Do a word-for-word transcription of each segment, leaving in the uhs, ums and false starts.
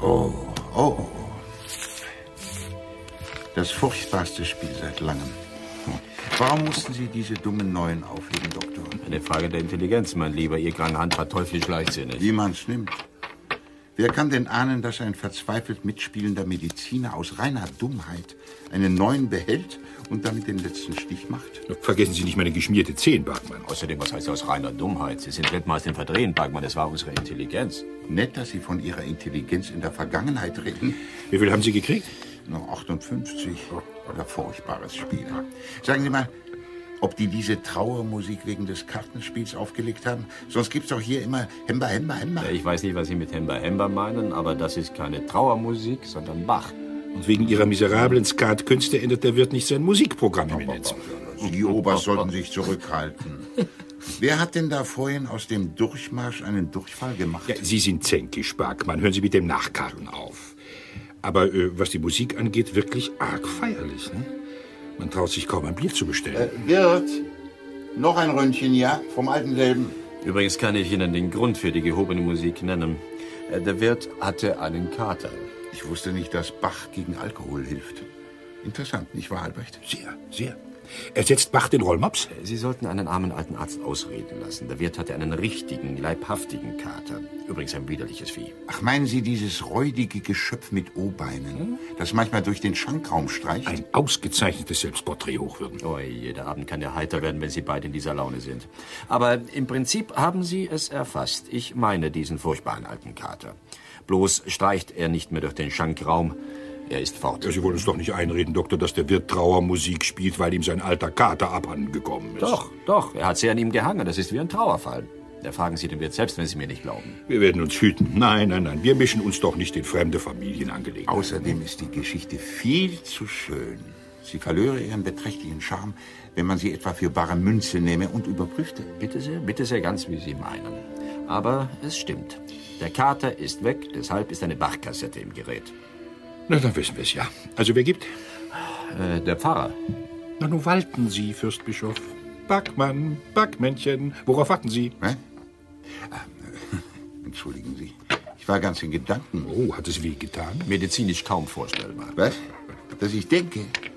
Oh, oh, oh. Das furchtbarste Spiel seit langem. Warum mussten Sie diese dummen Neuen aufheben, Doktor? Eine Frage der Intelligenz, mein Lieber. Ihr kranke Hand war teuflisch leichtsinnig. Wie man's nimmt. Wer kann denn ahnen, dass ein verzweifelt mitspielender Mediziner aus reiner Dummheit einen Neuen behält und damit den letzten Stich macht? Vergessen Sie nicht meine geschmierte Zehen, Bergmann. Außerdem, was heißt aus reiner Dummheit? Sie sind Weltmeister im Verdrehen, Bergmann. Das war unsere Intelligenz. Nett, dass Sie von Ihrer Intelligenz in der Vergangenheit reden. Wie viel haben Sie gekriegt? Noch achtundfünfzig. Oder furchtbares Spiel. Sagen Sie mal, ob die diese Trauermusik wegen des Kartenspiels aufgelegt haben? Sonst gibt's doch hier immer Hemba, Hemba, Hemba. Ich weiß nicht, was Sie mit Hemba, Hemba meinen, aber das ist keine Trauermusik, sondern Bach. Und wegen Ihrer miserablen Skatkünste ändert der Wirt nicht sein Musikprogramm, Eminenz. Die Oberst sollten sich zurückhalten. Wer hat denn da vorhin aus dem Durchmarsch einen Durchfall gemacht? Ja, Sie sind zänkisch, Bergmann. Hören Sie mit dem Nachkarren auf. Aber äh, was die Musik angeht, wirklich arg feierlich. Ne? Man traut sich kaum ein Bier zu bestellen. Äh, Wirt, noch ein Röntchen, ja? Vom alten selben. Übrigens kann ich Ihnen den Grund für die gehobene Musik nennen. Der Wirt hatte einen Kater. Ich wusste nicht, dass Bach gegen Alkohol hilft. Interessant, nicht wahr, Albrecht? Sehr, sehr. Ersetzt Bach den Rollmops? Sie sollten einen armen alten Arzt ausreden lassen. Der Wirt hatte einen richtigen, leibhaftigen Kater. Übrigens ein widerliches Vieh. Ach, meinen Sie dieses räudige Geschöpf mit O-Beinen, hm? das manchmal durch den Schankraum streicht? Ein ausgezeichnetes Selbstporträt hochwürden. Oh, jeder Abend kann ja heiter werden, wenn Sie beide in dieser Laune sind. Aber im Prinzip haben Sie es erfasst. Ich meine diesen furchtbaren alten Kater. Bloß streicht er nicht mehr durch den Schankraum. Er ist fort. Ja, Sie wollen uns doch nicht einreden, Doktor, dass der Wirt Trauermusik spielt, weil ihm sein alter Kater abhanden gekommen ist. Doch, doch. Er hat sehr an ihm gehangen. Das ist wie ein Trauerfall. Da fragen Sie den Wirt selbst, wenn Sie mir nicht glauben. Wir werden uns hüten. Nein, nein, nein. Wir mischen uns doch nicht in fremde Familienangelegenheiten. Außerdem ist die Geschichte viel zu schön. Sie verlöre ihren beträchtlichen Charme, wenn man sie etwa für bare Münze nehme und überprüfte. Bitte sehr, bitte sehr, ganz wie Sie meinen. Aber es stimmt. Der Kater ist weg, deshalb ist eine Bachkassette im Gerät. Na, dann wissen wir es ja. Also, wer gibt? Äh, der Pfarrer. Na, nun walten Sie, Fürstbischof. Backmann, Backmännchen, worauf warten Sie? Hä? Ah, entschuldigen Sie, ich war ganz in Gedanken. Oh, hat es weh getan? Medizinisch kaum vorstellbar. Was? Dass ich denke?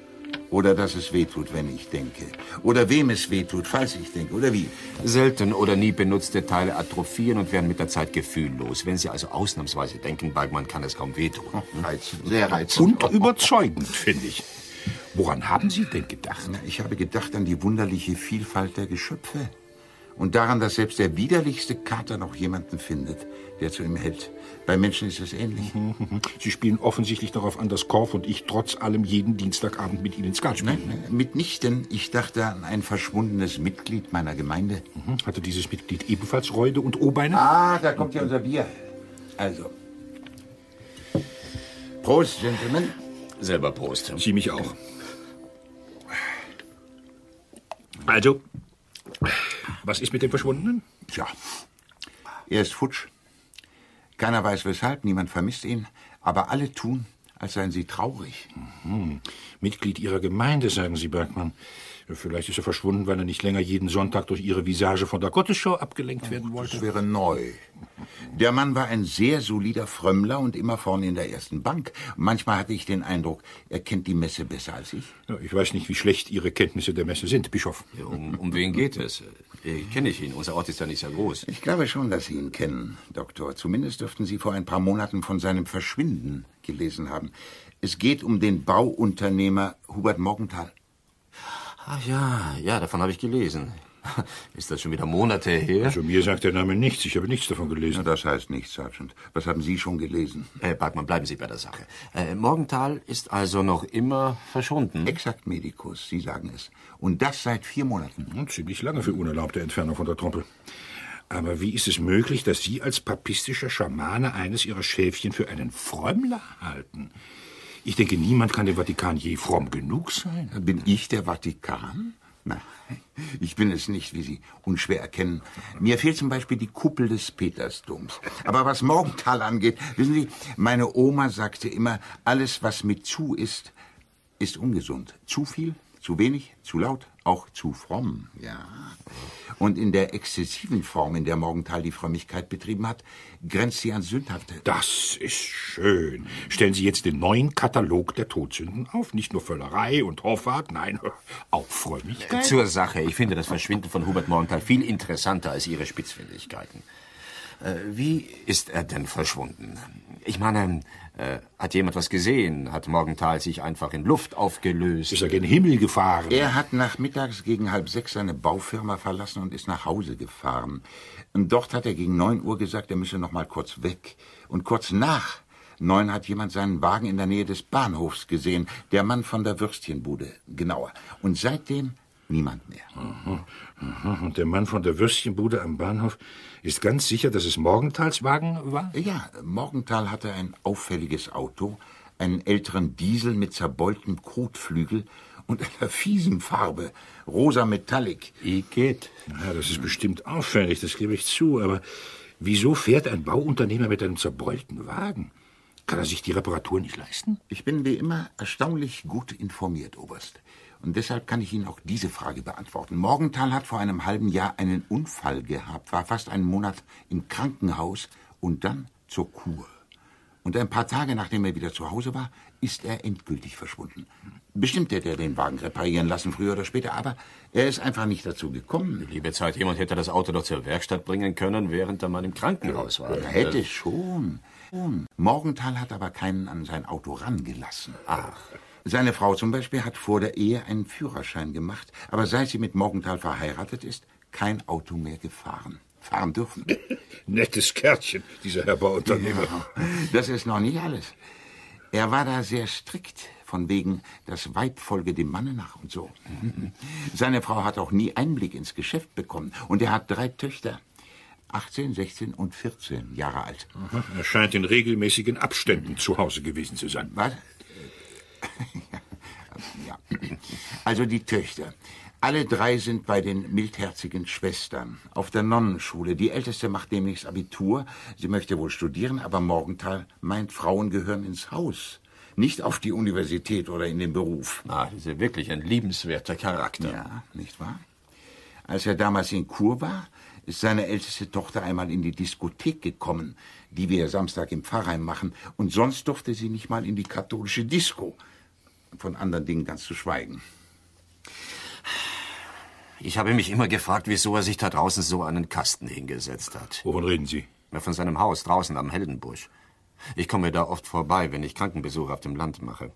Oder dass es wehtut, wenn ich denke? Oder wem es wehtut, falls ich denke? Oder wie? Selten oder nie benutzte Teile atrophieren und werden mit der Zeit gefühllos. Wenn Sie also ausnahmsweise denken, Bergmann, kann es kaum wehtun. Oh, reizend, sehr reizend. Und überzeugend, finde ich. Woran haben Sie denn gedacht? Na, ich habe gedacht an die wunderliche Vielfalt der Geschöpfe. Und daran, dass selbst der widerlichste Kater noch jemanden findet, der zu ihm hält. Bei Menschen ist es ähnlich. Sie spielen offensichtlich darauf an, dass Korf und ich trotz allem jeden Dienstagabend mit Ihnen Skat spielen. Nein, mitnichten. Ich dachte an ein verschwundenes Mitglied meiner Gemeinde. Mhm. Hatte dieses Mitglied ebenfalls Räude und O-Beine? Ah, da kommt ja unser Bier. Also. Prost, Gentlemen. Selber Prost. Sie mich auch. Also, was ist mit dem Verschwundenen? Tja, er ist futsch. Keiner weiß weshalb, niemand vermisst ihn. Aber alle tun, als seien sie traurig. Mhm. Mitglied Ihrer Gemeinde, sagen Sie, Bergmann. Vielleicht ist er verschwunden, weil er nicht länger jeden Sonntag durch Ihre Visage von der Gottesschau abgelenkt werden wollte. Das wäre neu. Der Mann war ein sehr solider Frömmler und immer vorne in der ersten Bank. Manchmal hatte ich den Eindruck, er kennt die Messe besser als ich. Ja, ich weiß nicht, wie schlecht Ihre Kenntnisse der Messe sind, Bischof. Ja, um, um wen geht es? Äh, kenne ich ihn. Unser Ort ist ja nicht sehr groß. Ich glaube schon, dass Sie ihn kennen, Doktor. Zumindest dürften Sie vor ein paar Monaten von seinem Verschwinden gelesen haben. Es geht um den Bauunternehmer Hubert Morgenthal. Ach ja, ja, davon habe ich gelesen. Ist das schon wieder Monate her? Also mir sagt der Name nichts. Ich habe nichts davon gelesen. Na, das heißt nichts, Sergeant. Was haben Sie schon gelesen? Äh, Bergmann, bleiben Sie bei der Sache. Äh, Morgenthal ist also noch immer verschwunden? Exakt, Medikus, Sie sagen es. Und das seit vier Monaten. Und ziemlich lange für unerlaubte Entfernung von der Trompel. Aber wie ist es möglich, dass Sie als papistischer Schamane eines Ihrer Schäfchen für einen Frömmler halten? Ich denke, niemand kann dem Vatikan je fromm genug sein. Bin ich der Vatikan? Nein, ich bin es nicht, wie Sie unschwer erkennen. Mir fehlt zum Beispiel die Kuppel des Petersdoms. Aber was Morgenthal angeht, wissen Sie, meine Oma sagte immer, alles, was mit zu ist, ist ungesund. Zu viel, zu wenig, zu laut, Auch zu fromm, ja. Und in der exzessiven Form, in der Morgenthal die Frömmigkeit betrieben hat, grenzt sie an Sündhafte. Das ist schön. Stellen Sie jetzt den neuen Katalog der Todsünden auf. Nicht nur Völlerei und Hoffart, nein, auch Frömmigkeit. Zur Sache. Ich finde das Verschwinden von Hubert Morgenthal viel interessanter als Ihre Spitzfindigkeiten. Äh, wie ist er denn verschwunden? Ich meine, äh, hat jemand was gesehen? Hat Morgenthal sich einfach in Luft aufgelöst? Ist er gen Himmel gefahren? Er hat nachmittags gegen halb sechs seine Baufirma verlassen und ist nach Hause gefahren. Und dort hat er gegen neun Uhr gesagt, er müsse noch mal kurz weg. Und kurz nach neun hat jemand seinen Wagen in der Nähe des Bahnhofs gesehen. Der Mann von der Würstchenbude, genauer. Und seitdem niemand mehr. Aha, aha. Und der Mann von der Würstchenbude am Bahnhof ist ganz sicher, dass es Morgenthals Wagen war? Ja, Morgenthal hatte ein auffälliges Auto, einen älteren Diesel mit zerbeultem Kotflügel und einer fiesen Farbe, rosa Metallic. Igitt. Ja, das ist bestimmt auffällig, das gebe ich zu, aber wieso fährt ein Bauunternehmer mit einem zerbeulten Wagen? Kann er sich die Reparatur nicht leisten? Ich bin wie immer erstaunlich gut informiert, Oberst. Und deshalb kann ich Ihnen auch diese Frage beantworten. Morgenthal hat vor einem halben Jahr einen Unfall gehabt, war fast einen Monat im Krankenhaus und dann zur Kur. Und ein paar Tage, nachdem er wieder zu Hause war, ist er endgültig verschwunden. Bestimmt hätte er den Wagen reparieren lassen, früher oder später, aber er ist einfach nicht dazu gekommen. Liebe Zeit, jemand hätte das Auto doch zur Werkstatt bringen können, während er mal im Krankenhaus war. Er hätte schon. Morgenthal hat aber keinen an sein Auto rangelassen. Ach. Seine Frau zum Beispiel hat vor der Ehe einen Führerschein gemacht, aber seit sie mit Morgenthal verheiratet ist, kein Auto mehr gefahren. Fahren dürfen. Nettes Kärtchen, dieser Herr Bauunternehmer. Ja, das ist noch nicht alles. Er war da sehr strikt, von wegen, das Weib folge dem Manne nach und so. Seine Frau hat auch nie Einblick ins Geschäft bekommen. Und er hat drei Töchter, achtzehn, sechzehn und vierzehn Jahre alt. Aha, er scheint in regelmäßigen Abständen zu Hause gewesen zu sein. Was? Ja. Also die Töchter. Alle drei sind bei den mildherzigen Schwestern auf der Nonnenschule. Die älteste macht demnächst Abitur. Sie möchte wohl studieren, aber Morgenthal meint, Frauen gehören ins Haus. Nicht auf die Universität oder in den Beruf. Ah, das ist ja wirklich ein liebenswerter Charakter. Ja, nicht wahr? Als er damals in Kur war, ist seine älteste Tochter einmal in die Diskothek gekommen, die wir Samstag im Pfarrheim machen. Und sonst durfte sie nicht mal in die katholische Disco. Von anderen Dingen ganz zu schweigen. Ich habe mich immer gefragt, wieso er sich da draußen so einen Kasten hingesetzt hat. Wovon reden Sie? Von seinem Haus draußen am Heldenbusch. Ich komme da oft vorbei, wenn ich Krankenbesuche auf dem Land mache.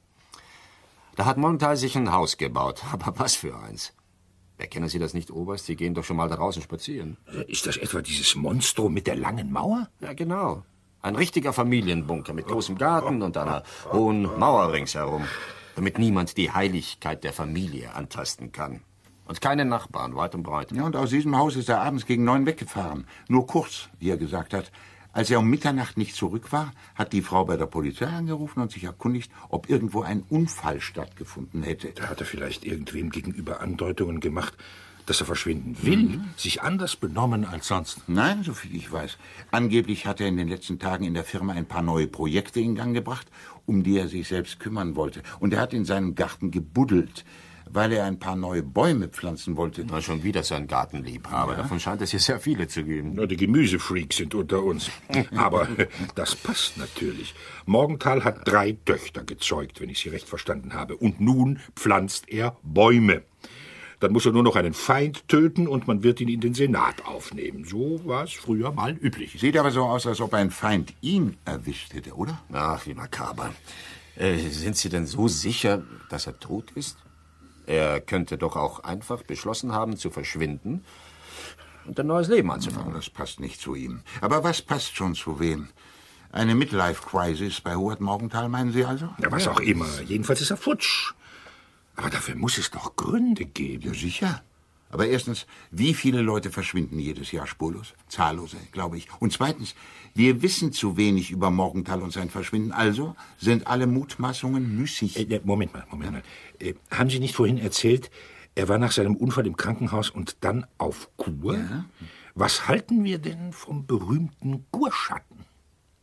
Da hat Morgenthal sich ein Haus gebaut. Aber was für eins? Erkennen Sie das nicht, Oberst? Sie gehen doch schon mal da draußen spazieren. Ist das etwa dieses Monstrum mit der langen Mauer? Ja, genau. Ein richtiger Familienbunker mit großem Garten und einer hohen Mauer ringsherum, damit niemand die Heiligkeit der Familie antasten kann. Und keine Nachbarn, weit und breit. Ja, und aus diesem Haus ist er abends gegen neun weggefahren. Nur kurz, wie er gesagt hat. Als er um Mitternacht nicht zurück war, hat die Frau bei der Polizei angerufen und sich erkundigt, ob irgendwo ein Unfall stattgefunden hätte. Da hat er vielleicht irgendwem gegenüber Andeutungen gemacht, dass er verschwinden will, mhm. sich anders benommen als sonst. Nein, soviel ich weiß. Angeblich hat er in den letzten Tagen in der Firma ein paar neue Projekte in Gang gebracht, um die er sich selbst kümmern wollte. Und er hat in seinem Garten gebuddelt, weil er ein paar neue Bäume pflanzen wollte. Na, schon wieder so ein Gartenliebhaber. Ja. Davon scheint es hier sehr viele zu geben. Na, die Gemüsefreaks sind unter uns. Aber das passt natürlich. Morgenthal hat drei Töchter gezeugt, wenn ich Sie recht verstanden habe. Und nun pflanzt er Bäume. Dann muss er nur noch einen Feind töten und man wird ihn in den Senat aufnehmen. So war es früher mal üblich. Sieht aber so aus, als ob ein Feind ihn erwischt hätte, oder? Ach, wie makaber. Äh, sind Sie denn so sicher, dass er tot ist? Er könnte doch auch einfach beschlossen haben, zu verschwinden und ein neues Leben anzufangen. Das passt nicht zu ihm. Aber was passt schon zu wem? Eine Midlife-Crisis bei Hubert Morgenthal, meinen Sie also? Ja, was auch immer. Jedenfalls ist er futsch. Aber dafür muss es doch Gründe geben. Ja, sicher. Aber erstens, wie viele Leute verschwinden jedes Jahr spurlos? Zahllose, glaube ich. Und zweitens, wir wissen zu wenig über Morgenthal und sein Verschwinden. Also sind alle Mutmaßungen müßig. Äh, Moment mal, Moment mal. Äh, haben Sie nicht vorhin erzählt, er war nach seinem Unfall im Krankenhaus und dann auf Kur? Ja. Was halten wir denn vom berühmten Kurschatten?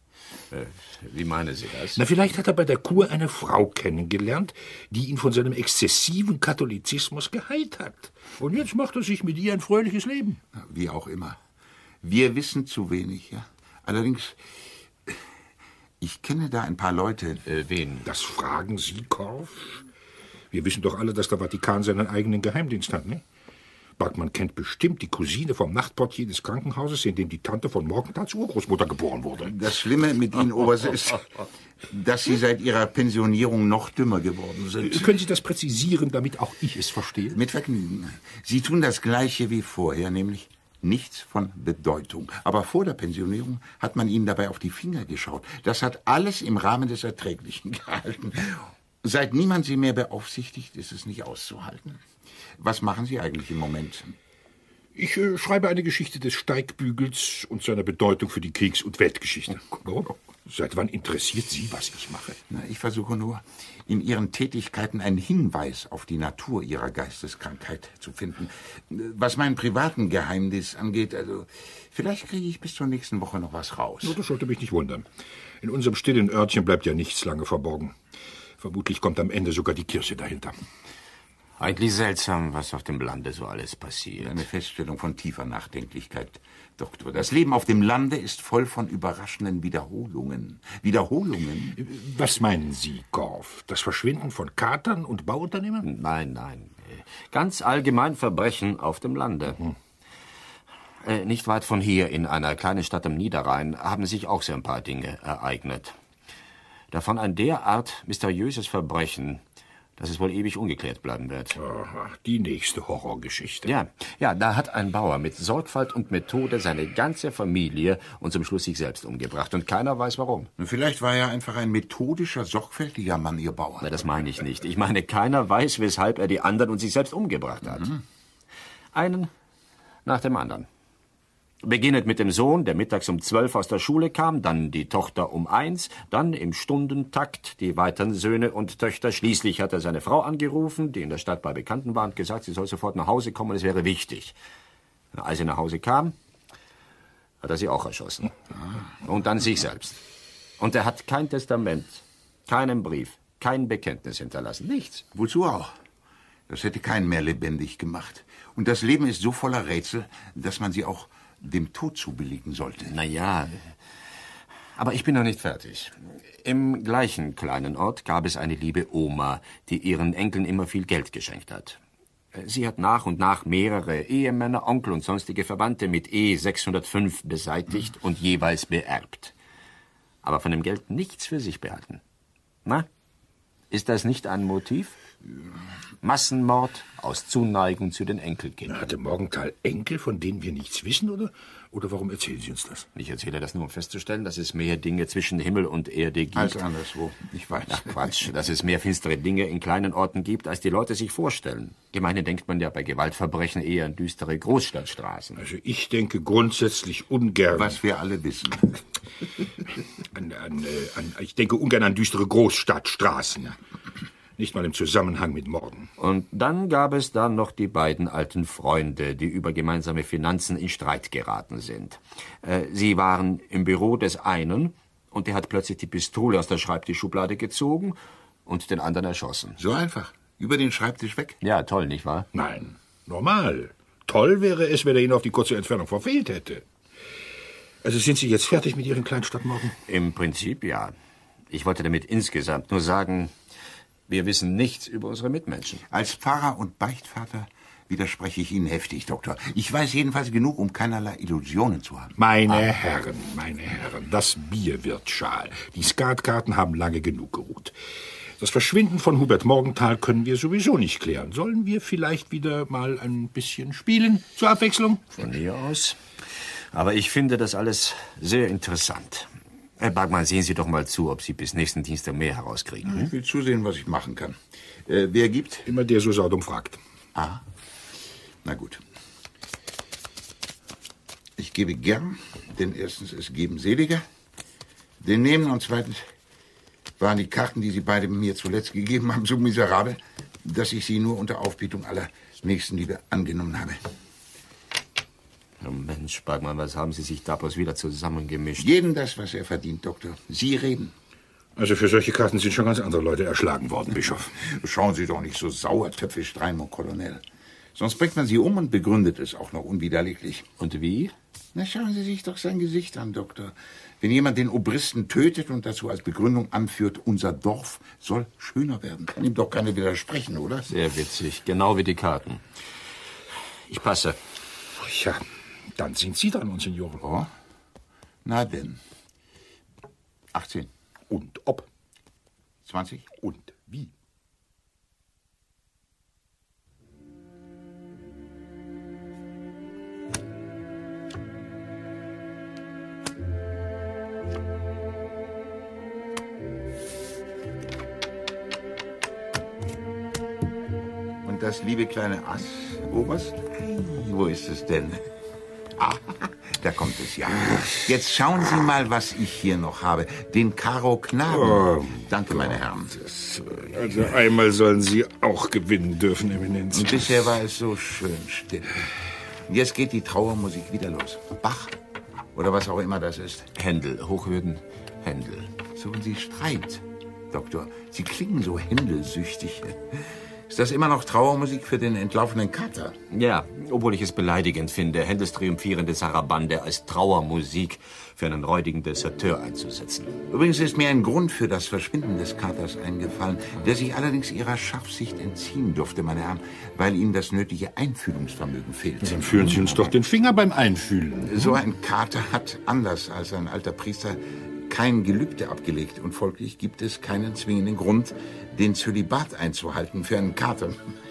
Äh, wie meinen Sie das? Na, vielleicht hat er bei der Kur eine Frau kennengelernt, die ihn von seinem exzessiven Katholizismus geheilt hat. Und jetzt macht er sich mit ihr ein fröhliches Leben. Wie auch immer. Wir wissen zu wenig, ja. Allerdings, ich kenne da ein paar Leute. Äh, wen? Das fragen Sie, Korff? Wir wissen doch alle, dass der Vatikan seinen eigenen Geheimdienst hat, ne? Bergmann kennt bestimmt die Cousine vom Nachtportier des Krankenhauses, in dem die Tante von Morgenthal's Urgroßmutter geboren wurde. Das Schlimme mit Ihnen, Oberst, ist, dass Sie seit Ihrer Pensionierung noch dümmer geworden sind. Können Sie das präzisieren, damit auch ich es verstehe? Mit Vergnügen. Sie tun das Gleiche wie vorher, nämlich nichts von Bedeutung. Aber vor der Pensionierung hat man Ihnen dabei auf die Finger geschaut. Das hat alles im Rahmen des Erträglichen gehalten. Seit niemand Sie mehr beaufsichtigt, ist es nicht auszuhalten. Was machen Sie eigentlich im Moment? Ich äh, schreibe eine Geschichte des Steigbügels und seiner Bedeutung für die Kriegs- und Weltgeschichte. Warum? Seit wann interessiert Sie, was ich mache? Na, ich versuche nur, in Ihren Tätigkeiten einen Hinweis auf die Natur Ihrer Geisteskrankheit zu finden. Was meinen privaten Geheimnis angeht, also vielleicht kriege ich bis zur nächsten Woche noch was raus. No, das sollte mich nicht wundern. In unserem stillen Örtchen bleibt ja nichts lange verborgen. Vermutlich kommt am Ende sogar die Kirche dahinter. Eigentlich seltsam, was auf dem Lande so alles passiert. Eine Feststellung von tiefer Nachdenklichkeit, Doktor. Das Leben auf dem Lande ist voll von überraschenden Wiederholungen. Wiederholungen? Was meinen Sie, Korff? Das Verschwinden von Katern und Bauunternehmern? Nein, nein. Ganz allgemein Verbrechen auf dem Lande. Mhm. Äh, nicht weit von hier, in einer kleinen Stadt am Niederrhein, haben sich auch so ein paar Dinge ereignet. Davon ein derart mysteriöses Verbrechen, dass es wohl ewig ungeklärt bleiben wird. Aha, die nächste Horrorgeschichte. Ja, ja, da hat ein Bauer mit Sorgfalt und Methode seine ganze Familie und zum Schluss sich selbst umgebracht. Und keiner weiß warum. Vielleicht war er einfach ein methodischer, sorgfältiger Mann, Ihr Bauer. Na, das meine ich nicht. Ich meine, keiner weiß, weshalb er die anderen und sich selbst umgebracht hat. Mhm. Einen nach dem anderen. Beginnend mit dem Sohn, der mittags um zwölf aus der Schule kam, dann die Tochter um eins, dann im Stundentakt die weiteren Söhne und Töchter. Schließlich hat er seine Frau angerufen, die in der Stadt bei Bekannten war, und gesagt, sie soll sofort nach Hause kommen, es wäre wichtig. Als sie nach Hause kam, hat er sie auch erschossen. Und dann sich selbst. Und er hat kein Testament, keinen Brief, kein Bekenntnis hinterlassen, nichts. Wozu auch? Das hätte keinen mehr lebendig gemacht. Und das Leben ist so voller Rätsel, dass man sie auch dem Tod zubilligen sollte. Na ja, aber ich bin noch nicht fertig. Im gleichen kleinen Ort gab es eine liebe Oma, die ihren Enkeln immer viel Geld geschenkt hat. Sie hat nach und nach mehrere Ehemänner, Onkel und sonstige Verwandte mit E sechshundertfünf beseitigt und jeweils beerbt. Aber von dem Geld nichts für sich behalten. Na, ist das nicht ein Motiv? Massenmord aus Zuneigung zu den Enkelkindern. Hatte Morgenthal Enkel, von denen wir nichts wissen, oder? Oder warum erzählen Sie uns das? Ich erzähle das nur, um festzustellen, dass es mehr Dinge zwischen Himmel und Erde gibt. Als anderswo, ich weiß. Ach Quatsch, dass es mehr finstere Dinge in kleinen Orten gibt, als die Leute sich vorstellen. Gemeinhin denkt man ja bei Gewaltverbrechen eher an düstere Großstadtstraßen. Also ich denke grundsätzlich ungern... Was wir alle wissen. an, an, äh, an, ich denke ungern an düstere Großstadtstraßen. Nicht mal im Zusammenhang mit Morden. Und dann gab es dann noch die beiden alten Freunde, die über gemeinsame Finanzen in Streit geraten sind. Äh, sie waren im Büro des einen und der hat plötzlich die Pistole aus der Schreibtischschublade gezogen und den anderen erschossen. So einfach? Über den Schreibtisch weg? Ja, toll, nicht wahr? Nein, normal. Toll wäre es, wenn er ihn auf die kurze Entfernung verfehlt hätte. Also sind Sie jetzt fertig mit Ihren Kleinstadtmorden? Im Prinzip ja. Ich wollte damit insgesamt nur sagen... Wir wissen nichts über unsere Mitmenschen. Als Pfarrer und Beichtvater widerspreche ich Ihnen heftig, Doktor. Ich weiß jedenfalls genug, um keinerlei Illusionen zu haben. Meine ah. Herren, meine Herren, das Bier wird schal. Die Skatkarten haben lange genug geruht. Das Verschwinden von Hubert Morgenthal können wir sowieso nicht klären. Sollen wir vielleicht wieder mal ein bisschen spielen, zur Abwechslung? Von mir aus. Aber ich finde das alles sehr interessant. Herr Bergmann, sehen Sie doch mal zu, ob Sie bis nächsten Dienstag mehr herauskriegen. Hm? Ich will zusehen, was ich machen kann. Äh, wer gibt? Immer der so saudum fragt. Ah, na gut. Ich gebe gern, denn erstens ist Geben seliger. Den Nehmen und zweitens waren die Karten, die Sie beide mir zuletzt gegeben haben, so miserabel, dass ich sie nur unter Aufbietung aller Nächstenliebe angenommen habe. Moment. Mensch, Bergmann, was haben Sie sich da bloß wieder zusammengemischt? Jedem das, was er verdient, Doktor. Sie reden. Also für solche Karten sind schon ganz andere Leute erschlagen worden, Bischof. Schauen Sie doch nicht so sauertöpfisch rein, mon Colonel. Sonst bringt man Sie um und begründet es auch noch unwiderleglich. Und wie? Na, schauen Sie sich doch sein Gesicht an, Doktor. Wenn jemand den Obristen tötet und dazu als Begründung anführt, unser Dorf soll schöner werden, kann ihm doch keiner widersprechen, oder? Sehr witzig, genau wie die Karten. Ich passe. Ja, dann sind Sie dran, Monsignore. Oh? Na denn. achtzehn. Und ob? zwanzig. Und wie? Und das liebe kleine Ass, Oberst? Wo ist es denn? Ah, da kommt es ja. Jetzt schauen Sie mal, was ich hier noch habe. Den Karo Knaben. Oh, Danke, meine Herren. Also einmal sollen Sie auch gewinnen dürfen, Eminenz. Und bisher war es so schön still. Jetzt geht die Trauermusik wieder los. Bach oder was auch immer das ist. Händel, Hochwürden, Händel. Suchen Sie Streit, Doktor. Sie klingen so händelsüchtig. Ist das immer noch Trauermusik für den entlaufenen Kater? Ja, obwohl ich es beleidigend finde, Händels triumphierende Sarabande als Trauermusik für einen räudigen Deserteur einzusetzen. Übrigens ist mir ein Grund für das Verschwinden des Katers eingefallen, der sich allerdings Ihrer Scharfsicht entziehen durfte, meine Herren, weil ihm das nötige Einfühlungsvermögen fehlt. Ja, dann führen Sie uns doch den Finger beim Einfühlen. So ein Kater hat, anders als ein alter Priester, kein Gelübde abgelegt und folglich gibt es keinen zwingenden Grund, den Zölibat einzuhalten für einen Kater.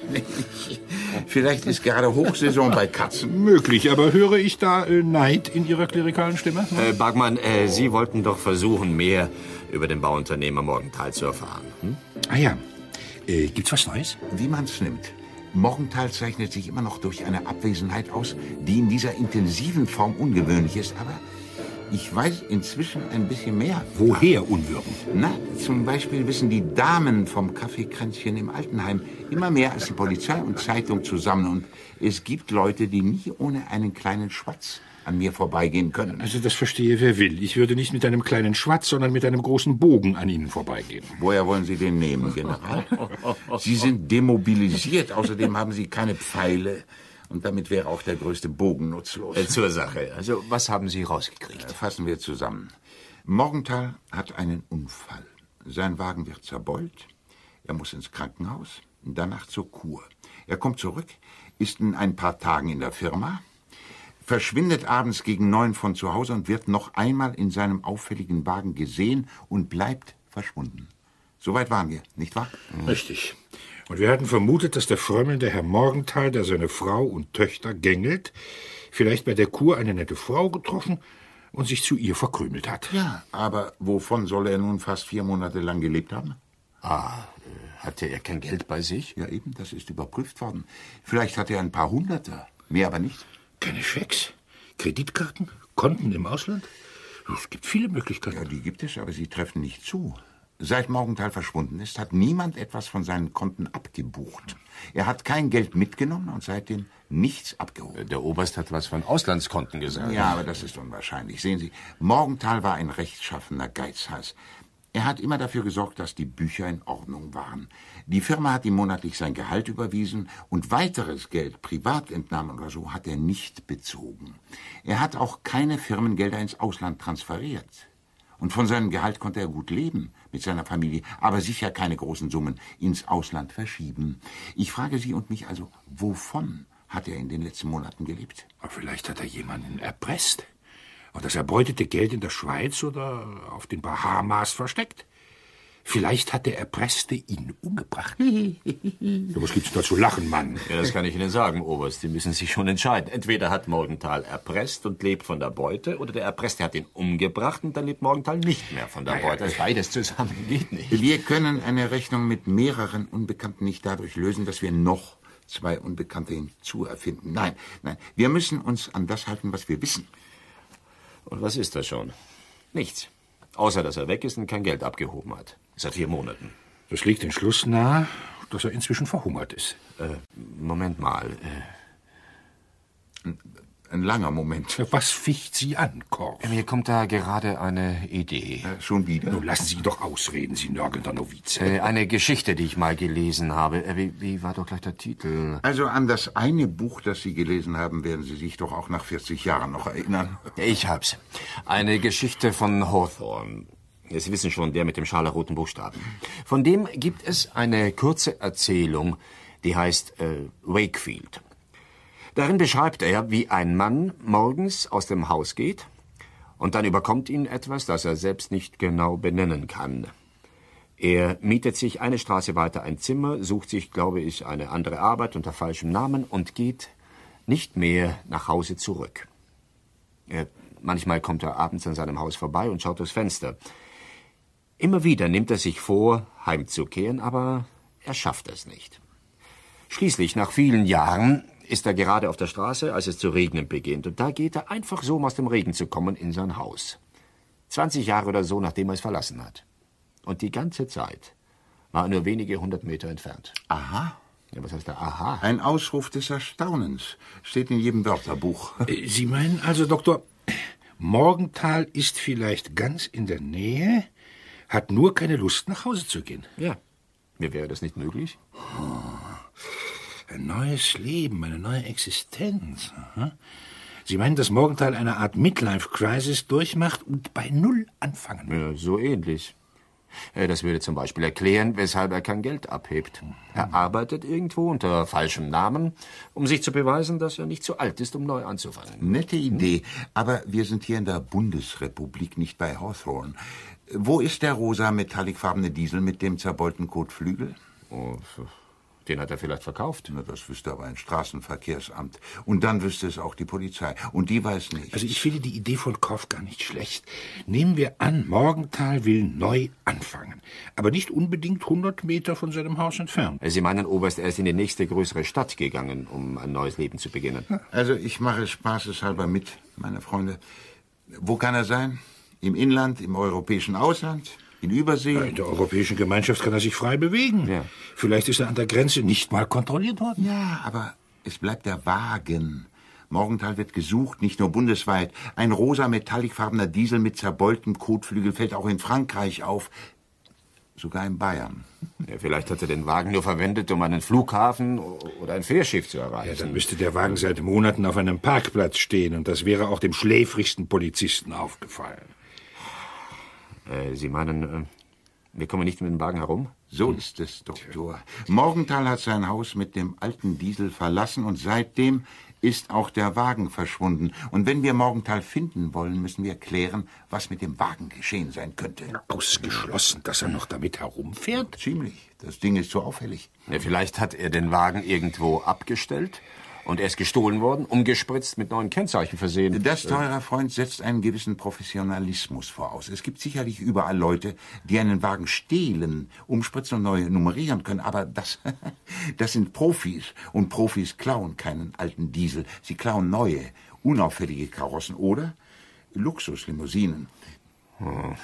Vielleicht ist gerade Hochsaison bei Katzen. Möglich, aber höre ich da äh, Neid in Ihrer klerikalen Stimme? Äh, Bergmann, äh, Sie wollten doch versuchen, mehr über den Bauunternehmer Morgenthal zu erfahren. Hm? Ah ja, äh, gibt's was Neues? Wie man's nimmt. Morgenthal zeichnet sich immer noch durch eine Abwesenheit aus, die in dieser intensiven Form ungewöhnlich ist, aber ich weiß inzwischen ein bisschen mehr. Woher Unwürden? Na, zum Beispiel wissen die Damen vom Kaffeekränzchen im Altenheim immer mehr als die Polizei und Zeitung zusammen. Und es gibt Leute, die nie ohne einen kleinen Schwatz an mir vorbeigehen können. Also das verstehe wer will. Ich würde nicht mit einem kleinen Schwatz, sondern mit einem großen Bogen an Ihnen vorbeigehen. Woher wollen Sie den nehmen, General? Sie sind demobilisiert. Außerdem haben Sie keine Pfeile. Und damit wäre auch der größte Bogen nutzlos. Äh, zur Sache. Also, was haben Sie rausgekriegt? Fassen wir zusammen. Morgenthal hat einen Unfall. Sein Wagen wird zerbeult. Er muss ins Krankenhaus, danach zur Kur. Er kommt zurück, ist in ein paar Tagen in der Firma, verschwindet abends gegen neun von zu Hause und wird noch einmal in seinem auffälligen Wagen gesehen und bleibt verschwunden. Soweit waren wir, nicht wahr? Richtig. Und wir hatten vermutet, dass der frömmelnde Herr Morgenthal, der seine Frau und Töchter gängelt, vielleicht bei der Kur eine nette Frau getroffen und sich zu ihr verkrümelt hat. Ja, aber wovon soll er nun fast vier Monate lang gelebt haben? Ah, hatte er kein Geld bei sich? Ja, eben, das ist überprüft worden. Vielleicht hat er ein paar Hunderter, mehr aber nicht. Keine Schecks, Kreditkarten, Konten im Ausland? Es gibt viele Möglichkeiten. Ja, die gibt es, aber sie treffen nicht zu. Seit Morgenthal verschwunden ist, hat niemand etwas von seinen Konten abgebucht. Er hat kein Geld mitgenommen und seitdem nichts abgehoben. Der Oberst hat was von Auslandskonten gesagt. Ja, aber das ist unwahrscheinlich. Sehen Sie, Morgenthal war ein rechtschaffener Geizhals. Er hat immer dafür gesorgt, dass die Bücher in Ordnung waren. Die Firma hat ihm monatlich sein Gehalt überwiesen und weiteres Geld, Privatentnahmen oder so, hat er nicht bezogen. Er hat auch keine Firmengelder ins Ausland transferiert. Und von seinem Gehalt konnte er gut leben, mit seiner Familie, aber sicher keine großen Summen ins Ausland verschieben. Ich frage Sie und mich also, wovon hat er in den letzten Monaten gelebt? Aber vielleicht hat er jemanden erpresst und das erbeutete Geld in der Schweiz oder auf den Bahamas versteckt. Vielleicht hat der Erpresste ihn umgebracht. Ja, was gibt's da zu lachen, Mann? Ja, das kann ich Ihnen sagen, Oberst. Sie müssen sich schon entscheiden. Entweder hat Morgenthal erpresst und lebt von der Beute, oder der Erpresste hat ihn umgebracht und dann lebt Morgenthal nicht mehr von der Beute. Das beides zusammen geht nicht. Wir können eine Rechnung mit mehreren Unbekannten nicht dadurch lösen, dass wir noch zwei Unbekannte hinzuerfinden. Nein, nein, wir müssen uns an das halten, was wir wissen. Und was ist das schon? Nichts. Außer, dass er weg ist und kein Geld abgehoben hat. Seit vier Monaten. Das legt den Schluss nahe, dass er inzwischen verhungert ist. Äh, Moment mal. Äh. ein langer Moment. Was ficht Sie an, Korf? Mir kommt da gerade eine Idee. Äh, schon wieder? Nun lassen Sie ihn doch ausreden, Sie nörgelnder Novize. Äh, eine Geschichte, die ich mal gelesen habe. Äh, wie, wie war doch gleich der Titel? Also an das eine Buch, das Sie gelesen haben, werden Sie sich doch auch nach vierzig Jahren noch erinnern. Ich hab's. Eine Geschichte von Hawthorne. Sie wissen schon, der mit dem scharlachroten Buchstaben. Von dem gibt es eine kurze Erzählung, die heißt äh, Wakefield. Darin beschreibt er, wie ein Mann morgens aus dem Haus geht und dann überkommt ihn etwas, das er selbst nicht genau benennen kann. Er mietet sich eine Straße weiter ein Zimmer, sucht sich, glaube ich, eine andere Arbeit unter falschem Namen und geht nicht mehr nach Hause zurück. Er, manchmal kommt er abends an seinem Haus vorbei und schaut durchs Fenster. Immer wieder nimmt er sich vor, heimzukehren, aber er schafft es nicht. Schließlich, nach vielen Jahren, ist er gerade auf der Straße, als es zu regnen beginnt. Und da geht er einfach so, um aus dem Regen zu kommen, in sein Haus. zwanzig Jahre oder so, nachdem er es verlassen hat. Und die ganze Zeit war er nur wenige hundert Meter entfernt. Aha. Ja, was heißt da aha? Ein Ausruf des Erstaunens. Steht in jedem Wörterbuch. Sie meinen also, Doktor, Morgenthal ist vielleicht ganz in der Nähe, hat nur keine Lust, nach Hause zu gehen. Ja. Mir wäre das nicht möglich? Ein neues Leben, eine neue Existenz. Sie meinen, dass Morgenthal eine Art Midlife-Crisis durchmacht und bei Null anfangen will? Ja, so ähnlich. Das würde zum Beispiel erklären, weshalb er kein Geld abhebt. Er arbeitet irgendwo unter falschem Namen, um sich zu beweisen, dass er nicht zu alt ist, um neu anzufangen. Nette Idee, aber wir sind hier in der Bundesrepublik, nicht bei Hawthorne. Wo ist der rosa metallicfarbene Diesel mit dem zerbeulten Kotflügel? Oh, den hat er vielleicht verkauft. Na, das wüsste aber ein Straßenverkehrsamt. Und dann wüsste es auch die Polizei. Und die weiß nicht. Also ich finde die Idee von Korf gar nicht schlecht. Nehmen wir an, Morgenthal will neu anfangen. Aber nicht unbedingt hundert Meter von seinem Haus entfernt. Sie meinen, Oberst, er ist in die nächste größere Stadt gegangen, um ein neues Leben zu beginnen. Also ich mache spaßeshalber mit, meine Freunde. Wo kann er sein? Im Inland, im europäischen Ausland, in Übersee? Ja, in der Europäischen Gemeinschaft kann er sich frei bewegen. Ja. Vielleicht ist er an der Grenze nicht mal kontrolliert worden. Ja, aber es bleibt der Wagen. Morgenthal wird gesucht, nicht nur bundesweit. Ein rosa metallicfarbener Diesel mit zerbeultem Kotflügel fällt auch in Frankreich auf. Sogar in Bayern. Ja, vielleicht hat er den Wagen nur verwendet, um einen Flughafen oder ein Fährschiff zu erreichen. Ja, dann müsste der Wagen seit Monaten auf einem Parkplatz stehen. Und das wäre auch dem schläfrigsten Polizisten aufgefallen. Äh, Sie meinen, äh, wir kommen nicht mit dem Wagen herum? So ist es, Doktor. Morgenthal hat sein Haus mit dem alten Diesel verlassen und seitdem ist auch der Wagen verschwunden. Und wenn wir Morgenthal finden wollen, müssen wir klären, was mit dem Wagen geschehen sein könnte. Ausgeschlossen, dass er noch damit herumfährt? Ziemlich. Das Ding ist so auffällig. Ja, vielleicht hat er den Wagen irgendwo abgestellt und er ist gestohlen worden, umgespritzt, mit neuen Kennzeichen versehen. Das, teurer Freund, setzt einen gewissen Professionalismus voraus. Es gibt sicherlich überall Leute, die einen Wagen stehlen, umspritzen und neu nummerieren können. Aber das, das sind Profis. Und Profis klauen keinen alten Diesel. Sie klauen neue, unauffällige Karossen oder Luxuslimousinen. Hm.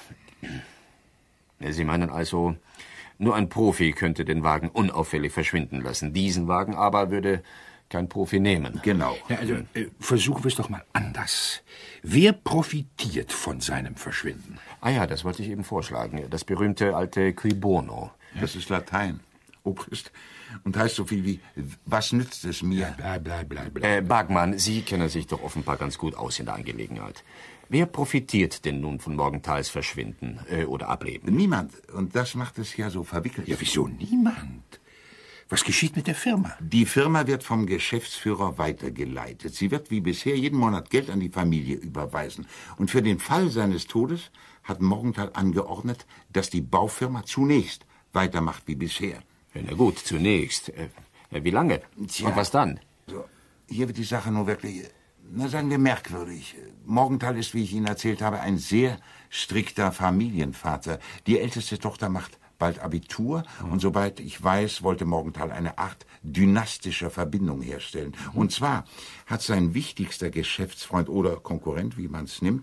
Sie meinen also, nur ein Profi könnte den Wagen unauffällig verschwinden lassen. Diesen Wagen aber würde kein Profi nehmen. Genau. Ja, also, äh, versuchen wir es doch mal anders. Wer profitiert von seinem Verschwinden? Ah ja, das wollte ich eben vorschlagen. Das berühmte alte Cui Bono. Das ist Latein, Obrist, und heißt so viel wie, was nützt es mir? Bla, bla, bla, bla. Äh, Bergmann, Sie kennen sich doch offenbar ganz gut aus in der Angelegenheit. Wer profitiert denn nun von Morgenthals Verschwinden äh, oder Ableben? Niemand. Und das macht es ja so verwickelt. Ja, wieso niemand? Was geschieht mit der Firma? Die Firma wird vom Geschäftsführer weitergeleitet. Sie wird wie bisher jeden Monat Geld an die Familie überweisen. Und für den Fall seines Todes hat Morgenthal angeordnet, dass die Baufirma zunächst weitermacht wie bisher. Ja, na gut, zunächst. Äh, wie lange? Tja. Und was dann? So, hier wird die Sache nur wirklich, na sagen wir, merkwürdig. Morgenthal ist, wie ich Ihnen erzählt habe, ein sehr strikter Familienvater. Die älteste Tochter macht bald Abitur und soweit ich weiß, wollte Morgenthal eine Art dynastischer Verbindung herstellen. Und zwar hat sein wichtigster Geschäftsfreund oder Konkurrent, wie man es nimmt,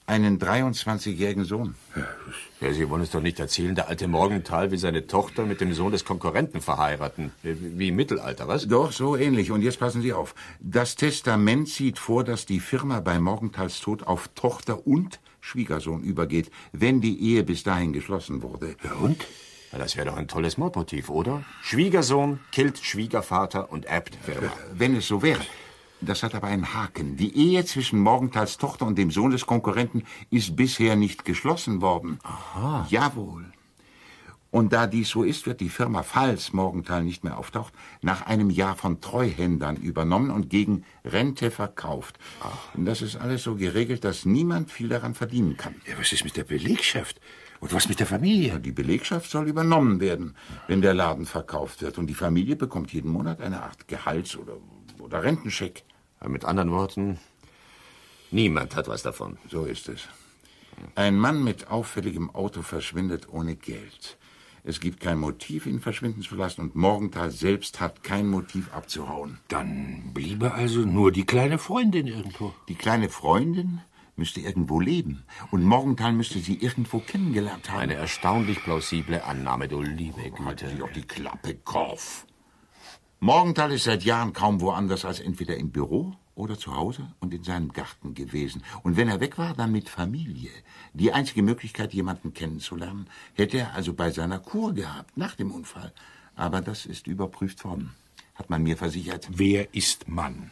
Einen dreiundzwanzigjährigen Sohn. Ja, Sie wollen es doch nicht erzählen, der alte Morgenthal will seine Tochter mit dem Sohn des Konkurrenten verheiraten. Wie im Mittelalter, was? Doch, so ähnlich. Und jetzt passen Sie auf. Das Testament sieht vor, dass die Firma bei Morgenthals Tod auf Tochter und Schwiegersohn übergeht, wenn die Ehe bis dahin geschlossen wurde. Ja, und? Ja, das wäre doch ein tolles Mordmotiv, oder? Schwiegersohn killt Schwiegervater und erbt Firma. Wenn es so wäre. Das hat aber einen Haken. Die Ehe zwischen Morgenthals Tochter und dem Sohn des Konkurrenten ist bisher nicht geschlossen worden. Aha. Jawohl. Und da dies so ist, wird die Firma, falls Morgenthal nicht mehr auftaucht, nach einem Jahr von Treuhändern übernommen und gegen Rente verkauft. Ach. Und das ist alles so geregelt, dass niemand viel daran verdienen kann. Ja, was ist mit der Belegschaft? Und was mit der Familie? Ja, die Belegschaft soll übernommen werden, wenn der Laden verkauft wird. Und die Familie bekommt jeden Monat eine Art Gehalts- oder, oder Rentenscheck. Mit anderen Worten, niemand hat was davon. So ist es. Ein Mann mit auffälligem Auto verschwindet ohne Geld. Es gibt kein Motiv, ihn verschwinden zu lassen, und Morgenthal selbst hat kein Motiv abzuhauen. Dann bliebe also nur die kleine Freundin irgendwo. Die kleine Freundin müsste irgendwo leben. Und Morgenthal müsste sie irgendwo kennengelernt haben. Eine erstaunlich plausible Annahme, du liebe Güte. Halten Sie doch die Klappe, Korf. Morgenthal ist seit Jahren kaum woanders als entweder im Büro oder zu Hause und in seinem Garten gewesen. Und wenn er weg war, dann mit Familie. Die einzige Möglichkeit, jemanden kennenzulernen, hätte er also bei seiner Kur gehabt, nach dem Unfall. Aber das ist überprüft worden, hat man mir versichert. Wer ist Mann?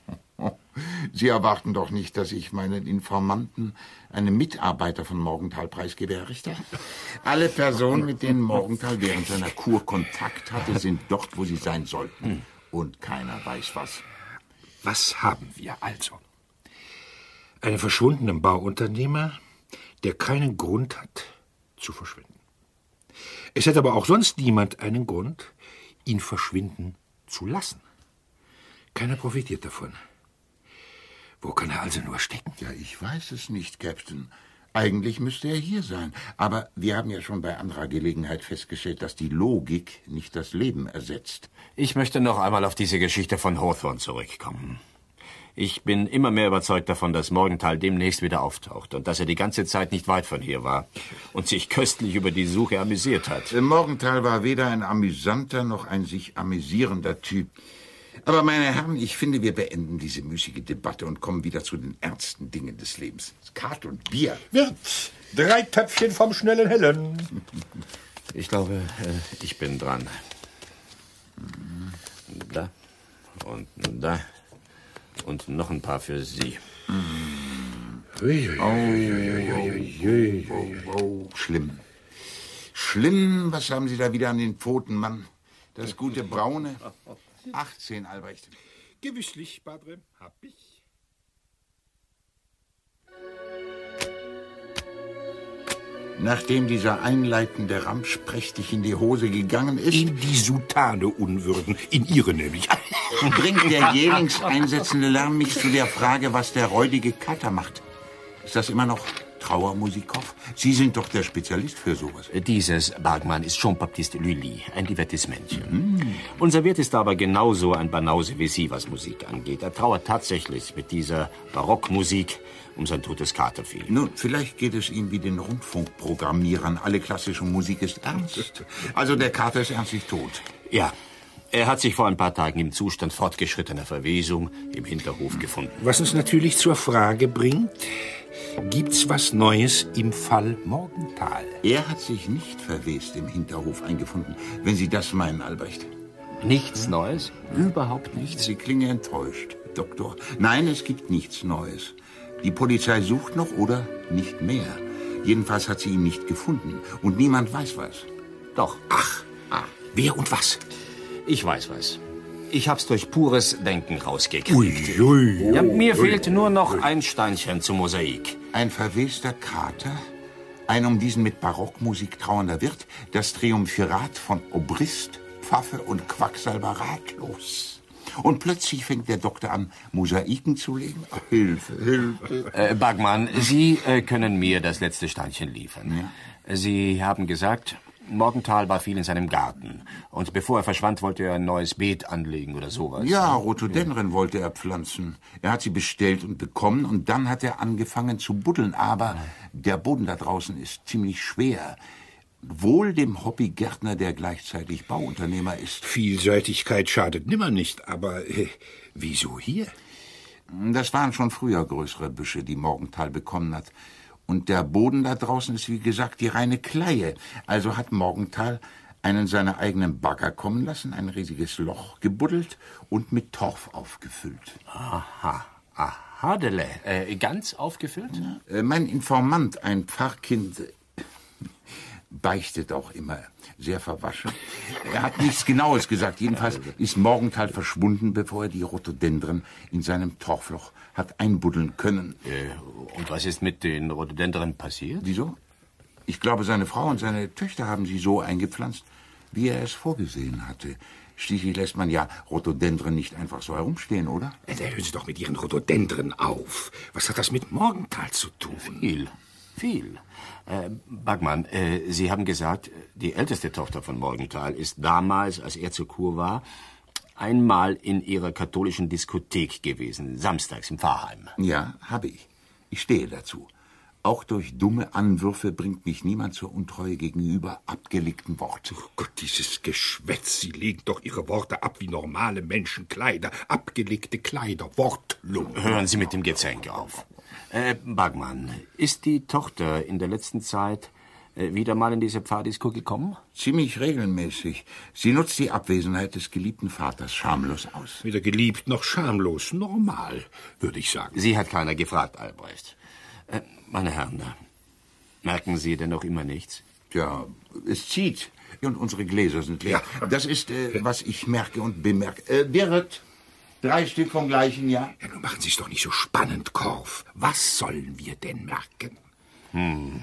Sie erwarten doch nicht, dass ich meinen Informanten einem Mitarbeiter von Morgenthal preisgebe, Herr Richter. Alle Personen, mit denen Morgenthal während seiner Kur Kontakt hatte, sind dort, wo sie sein sollten. Und keiner weiß was. Was haben wir also? Einen verschwundenen Bauunternehmer, der keinen Grund hat, zu verschwinden. Es hat aber auch sonst niemand einen Grund, ihn verschwinden zu lassen. Keiner profitiert davon. Wo kann er also nur stecken? Ja, ich weiß es nicht, Captain. Eigentlich müsste er hier sein. Aber wir haben ja schon bei anderer Gelegenheit festgestellt, dass die Logik nicht das Leben ersetzt. Ich möchte noch einmal auf diese Geschichte von Hawthorne zurückkommen. Ich bin immer mehr überzeugt davon, dass Morgenthal demnächst wieder auftaucht und dass er die ganze Zeit nicht weit von hier war und sich köstlich über die Suche amüsiert hat. Morgenthal war weder ein amüsanter noch ein sich amüsierender Typ. Aber, meine Herren, ich finde, wir beenden diese müßige Debatte und kommen wieder zu den ernsten Dingen des Lebens. Skat und Bier. Wirt, drei Töpfchen vom schnellen Hellen. Ich glaube, ich bin dran. Da und da und noch ein paar für Sie. Oh, schlimm. Schlimm, was haben Sie da wieder an den Pfoten, Mann? Das gute Braune? achtzehn, Albrecht. Gewisslich, Padre, hab ich. Nachdem dieser einleitende Ramsch prächtig in die Hose gegangen ist... In die Soutane unwürden, in ihre nämlich. Bringt der jählings einsetzende Lärm mich zu der Frage, was der räudige Kater macht. Ist das immer noch Trauermusikhoff? Sie sind doch der Spezialist für sowas. Dieses, Bergmann, ist Jean-Baptiste Lully, ein Divertissementchen. Mm. Unser Wirt ist aber genauso ein Banause wie Sie, was Musik angeht. Er trauert tatsächlich mit dieser Barockmusik um sein totes Katervieh. Nun, vielleicht geht es ihm wie den Rundfunkprogrammierern. Alle klassische Musik ist ernst. Also der Kater ist ernstlich tot. Ja. Er hat sich vor ein paar Tagen im Zustand fortgeschrittener Verwesung im Hinterhof gefunden. Was uns natürlich zur Frage bringt, gibt's was Neues im Fall Morgenthal? Er hat sich nicht verwest im Hinterhof eingefunden, wenn Sie das meinen, Albrecht. Nichts Neues? Überhaupt nichts? Sie klingen enttäuscht, Doktor. Nein, es gibt nichts Neues. Die Polizei sucht noch oder nicht mehr. Jedenfalls hat sie ihn nicht gefunden. Und niemand weiß was. Doch. Ach, ah. Wer und was? Ich weiß was. Ich hab's durch pures Denken rausgekriegt. Ui, ui, ja, mir ui, fehlt nur noch ein Steinchen zum Mosaik. Ein verwester Kater? Ein um diesen mit Barockmusik trauernder Wirt? Das Triumphirat von Obrist, Pfaffe und Quacksalber ratlos. Und plötzlich fängt der Doktor an, Mosaiken zu legen. Ach, Hilfe, Hilfe. Äh, Bergmann, Sie äh, können mir das letzte Steinchen liefern. Ja. Sie haben gesagt, Morgenthal war viel in seinem Garten. Und bevor er verschwand, wollte er ein neues Beet anlegen oder sowas. Ja, Rhododendren wollte er pflanzen. Er hat sie bestellt und bekommen und dann hat er angefangen zu buddeln. Aber der Boden da draußen ist ziemlich schwer. Wohl dem Hobbygärtner, der gleichzeitig Bauunternehmer ist. Vielseitigkeit schadet nimmer nicht, aber äh, wieso hier? Das waren schon früher größere Büsche, die Morgenthal bekommen hat. Und der Boden da draußen ist, wie gesagt, die reine Kleie. Also hat Morgenthal einen seiner eigenen Bagger kommen lassen, ein riesiges Loch gebuddelt und mit Torf aufgefüllt. Aha, aha, Dele. Äh, ganz aufgefüllt? Ja. Äh, mein Informant, ein Pfarrkind, beichtet auch immer, sehr verwaschen. Er hat nichts Genaues gesagt. Jedenfalls ist Morgenthal verschwunden, bevor er die Rhododendren in seinem Torfloch hat einbuddeln können. Äh, und was ist mit den Rhododendren passiert? Wieso? Ich glaube, seine Frau und seine Töchter haben sie so eingepflanzt, wie er es vorgesehen hatte. Schließlich lässt man ja Rhododendren nicht einfach so herumstehen, oder? Da hören Sie doch mit Ihren Rhododendren auf. Was hat das mit Morgenthal zu tun? Viel, viel. Äh, Bagman, äh, Sie haben gesagt, die älteste Tochter von Morgenthal ist damals, als er zur Kur war, einmal in ihrer katholischen Diskothek gewesen, samstags im Pfarrheim. Ja, habe ich. Ich stehe dazu. Auch durch dumme Anwürfe bringt mich niemand zur Untreue gegenüber abgelegten Worten. Oh Gott, dieses Geschwätz. Sie legen doch Ihre Worte ab wie normale Menschen Kleider. Abgelegte Kleider, Wortlungen. Hören Sie mit dem Gezänk auf. Äh, Bagman, ist die Tochter in der letzten Zeit äh, wieder mal in diese Pfarrdisco gekommen? Ziemlich regelmäßig. Sie nutzt die Abwesenheit des geliebten Vaters schamlos aus. Weder geliebt noch schamlos. Normal, würde ich sagen. Sie hat keiner gefragt, Albrecht. Äh, meine Herren, merken Sie denn noch immer nichts? Ja, es zieht. Und unsere Gläser sind leer. Ja. Das ist, äh, was ich merke und bemerke. Äh, Wirt, drei Stück vom gleichen, ja? Ja, nun machen Sie es doch nicht so spannend, Korf. Was sollen wir denn merken? Hm.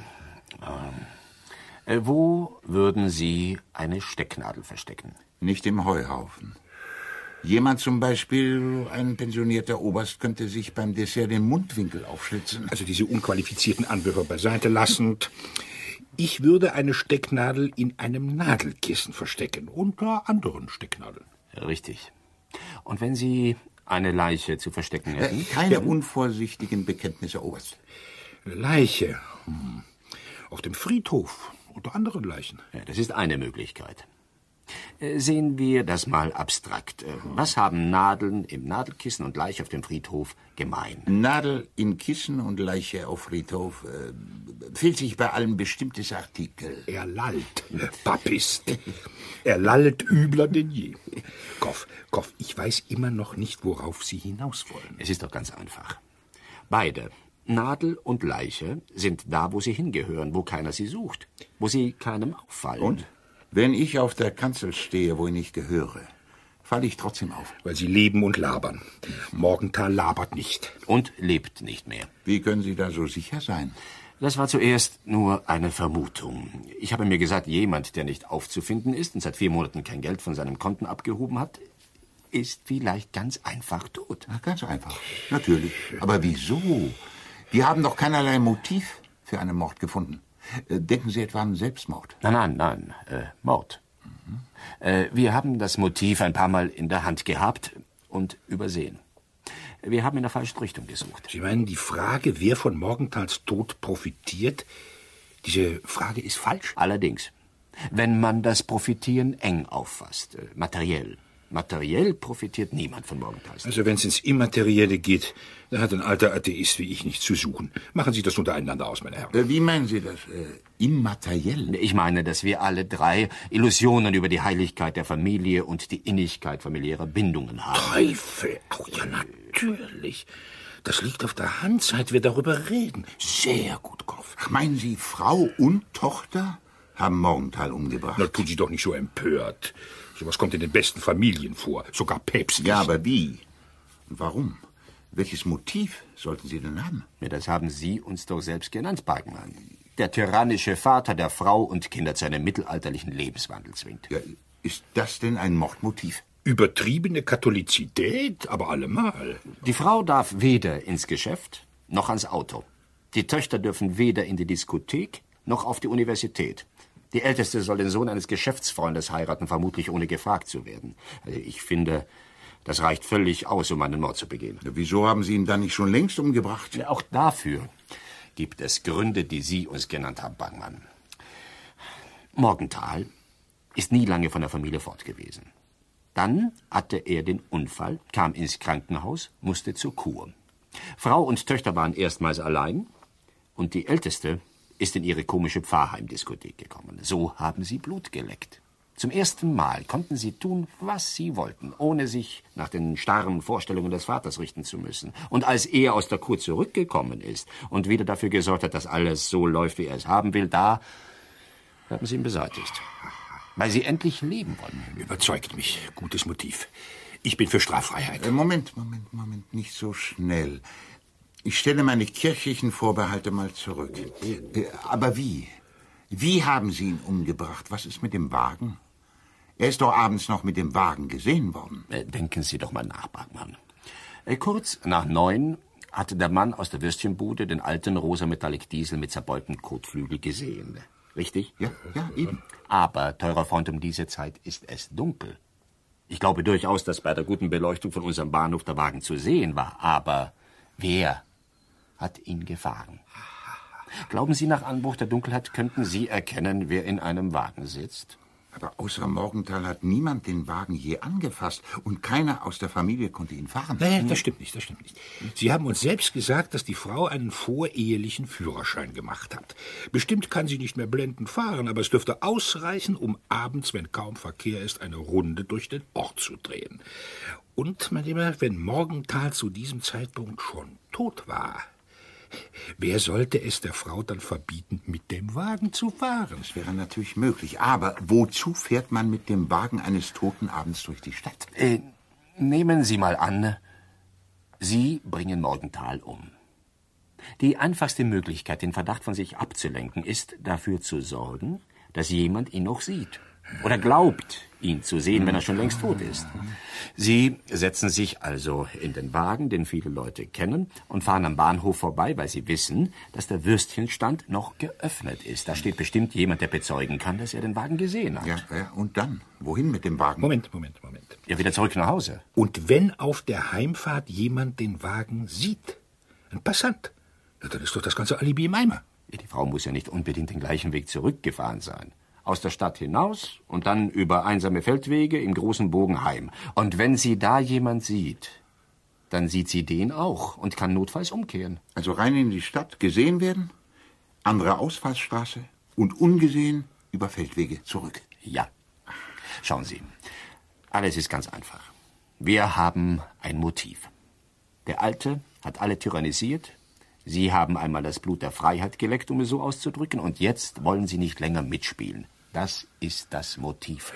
Äh, wo würden Sie eine Stecknadel verstecken? Nicht im Heuhaufen. Jemand zum Beispiel, ein pensionierter Oberst, könnte sich beim Dessert den Mundwinkel aufschlitzen. Also diese unqualifizierten Anwürfe beiseite lassend. Ich würde eine Stecknadel in einem Nadelkissen verstecken, unter anderen Stecknadeln. Richtig. Und wenn Sie eine Leiche zu verstecken hätten? Äh, keine ja. unvorsichtigen Bekenntnisse, Oberst. Eine Leiche? Hm. Auf dem Friedhof, unter anderen Leichen. Ja, das ist eine Möglichkeit. Sehen wir das mal abstrakt. Was haben Nadeln im Nadelkissen und Leiche auf dem Friedhof gemein? Nadel in Kissen und Leiche auf Friedhof äh, fehlt sich bei allen bestimmtes Artikel. Er lallt, Papist. Er lallt übler denn je. Koff, Koff, ich weiß immer noch nicht, worauf Sie hinaus wollen. Es ist doch ganz einfach. Beide, Nadel und Leiche, sind da, wo sie hingehören, wo keiner sie sucht, wo sie keinem auffallen. Und? Wenn ich auf der Kanzel stehe, wo ich nicht gehöre, falle ich trotzdem auf. Weil Sie leben und labern. Morgenthal labert nicht. Und lebt nicht mehr. Wie können Sie da so sicher sein? Das war zuerst nur eine Vermutung. Ich habe mir gesagt, jemand, der nicht aufzufinden ist und seit vier Monaten kein Geld von seinen Konten abgehoben hat, ist vielleicht ganz einfach tot. Ach, ganz einfach, natürlich. Aber wieso? Die haben doch keinerlei Motiv für einen Mord gefunden. Denken Sie etwa an Selbstmord? Nein, nein, nein, äh, Mord. Mhm. Äh, wir haben das Motiv ein paar Mal in der Hand gehabt und übersehen. Wir haben in der falschen Richtung gesucht. Sie meinen, die Frage, wer von Morgenthals Tod profitiert, diese Frage ist falsch? Allerdings. Wenn man das Profitieren eng auffasst, äh, materiell. Materiell profitiert niemand von Morgenthals. Also wenn es ins Immaterielle geht, da hat ein alter Atheist wie ich nichts zu suchen. Machen Sie das untereinander aus, meine Herren. Äh, wie meinen Sie das? Äh, immateriell? Ich meine, dass wir alle drei Illusionen über die Heiligkeit der Familie und die Innigkeit familiärer Bindungen haben. Teufel! Auch ja, natürlich. Das liegt auf der Hand, seit wir darüber reden. Sehr gut, Kopf. Ach, meinen Sie, Frau und Tochter haben Morgenthal umgebracht? Na, tun Sie doch nicht so empört. Sowas kommt in den besten Familien vor, sogar päpstlich. Ja, aber wie? Und warum? Welches Motiv sollten Sie denn haben? Ja, das haben Sie uns doch selbst genannt, Bagman. Der tyrannische Vater, der Frau und Kinder zu einem mittelalterlichen Lebenswandel zwingt. Ja, ist das denn ein Mordmotiv? Übertriebene Katholizität, aber allemal. Die Frau darf weder ins Geschäft noch ans Auto. Die Töchter dürfen weder in die Diskothek noch auf die Universität. Die Älteste soll den Sohn eines Geschäftsfreundes heiraten, vermutlich ohne gefragt zu werden. Also ich finde, das reicht völlig aus, um einen Mord zu begehen. Ja, wieso haben Sie ihn dann nicht schon längst umgebracht? Ja, auch dafür gibt es Gründe, die Sie uns genannt haben, Bangmann. Morgenthal ist nie lange von der Familie fort gewesen. Dann hatte er den Unfall, kam ins Krankenhaus, musste zur Kur. Frau und Töchter waren erstmals allein und die Älteste ist in ihre komische Pfarrheimdiskothek gekommen. So haben sie Blut geleckt. Zum ersten Mal konnten sie tun, was sie wollten, ohne sich nach den starren Vorstellungen des Vaters richten zu müssen. Und als er aus der Kur zurückgekommen ist und wieder dafür gesorgt hat, dass alles so läuft, wie er es haben will, da haben sie ihn beseitigt. Weil sie endlich leben wollen. Überzeugt mich. Gutes Motiv. Ich bin für Straffreiheit. Äh, Moment, Moment, Moment, nicht so schnell. Ich stelle meine kirchlichen Vorbehalte mal zurück. Äh, aber wie? Wie haben Sie ihn umgebracht? Was ist mit dem Wagen? Er ist doch abends noch mit dem Wagen gesehen worden. Äh, denken Sie doch mal nach, Bachmann. Äh, kurz nach neun hatte der Mann aus der Würstchenbude den alten rosa Metallic Diesel mit zerbeultem Kotflügel gesehen. Richtig? Ja, ja, eben. Aber, teurer Freund, um diese Zeit ist es dunkel. Ich glaube durchaus, dass bei der guten Beleuchtung von unserem Bahnhof der Wagen zu sehen war. Aber wer hat ihn gefahren? Glauben Sie, nach Anbruch der Dunkelheit könnten Sie erkennen, wer in einem Wagen sitzt? Aber außer Morgenthal hat niemand den Wagen je angefasst und keiner aus der Familie konnte ihn fahren. Nein, das stimmt nicht, das stimmt nicht. Sie haben uns selbst gesagt, dass die Frau einen vorehelichen Führerschein gemacht hat. Bestimmt kann sie nicht mehr blendend fahren, aber es dürfte ausreichen, um abends, wenn kaum Verkehr ist, eine Runde durch den Ort zu drehen. Und, mein Lieber, wenn Morgenthal zu diesem Zeitpunkt schon tot war, wer sollte es der Frau dann verbieten, mit dem Wagen zu fahren? Das wäre natürlich möglich. Aber wozu fährt man mit dem Wagen eines Toten abends durch die Stadt? Äh, nehmen Sie mal an, Sie bringen Morgenthal um. Die einfachste Möglichkeit, den Verdacht von sich abzulenken, ist, dafür zu sorgen, dass jemand ihn noch sieht. Oder glaubt, ihn zu sehen, wenn er schon längst tot ist. Sie setzen sich also in den Wagen, den viele Leute kennen, und fahren am Bahnhof vorbei, weil sie wissen, dass der Würstchenstand noch geöffnet ist. Da steht bestimmt jemand, der bezeugen kann, dass er den Wagen gesehen hat. Ja, ja, und dann? Wohin mit dem Wagen? Moment, Moment, Moment. Ja, wieder zurück nach Hause. Und wenn auf der Heimfahrt jemand den Wagen sieht, ein Passant, ja, dann ist doch das ganze Alibi im Eimer. Ja, die Frau muss ja nicht unbedingt den gleichen Weg zurückgefahren sein. Aus der Stadt hinaus und dann über einsame Feldwege im großen Bogen heim. Und wenn sie da jemand sieht, dann sieht sie den auch und kann notfalls umkehren. Also rein in die Stadt, gesehen werden, andere Ausfallsstraße und ungesehen über Feldwege zurück. Ja. Schauen Sie, alles ist ganz einfach. Wir haben ein Motiv. Der Alte hat alle tyrannisiert. Sie haben einmal das Blut der Freiheit geleckt, um es so auszudrücken, und jetzt wollen Sie nicht länger mitspielen. Das ist das Motiv.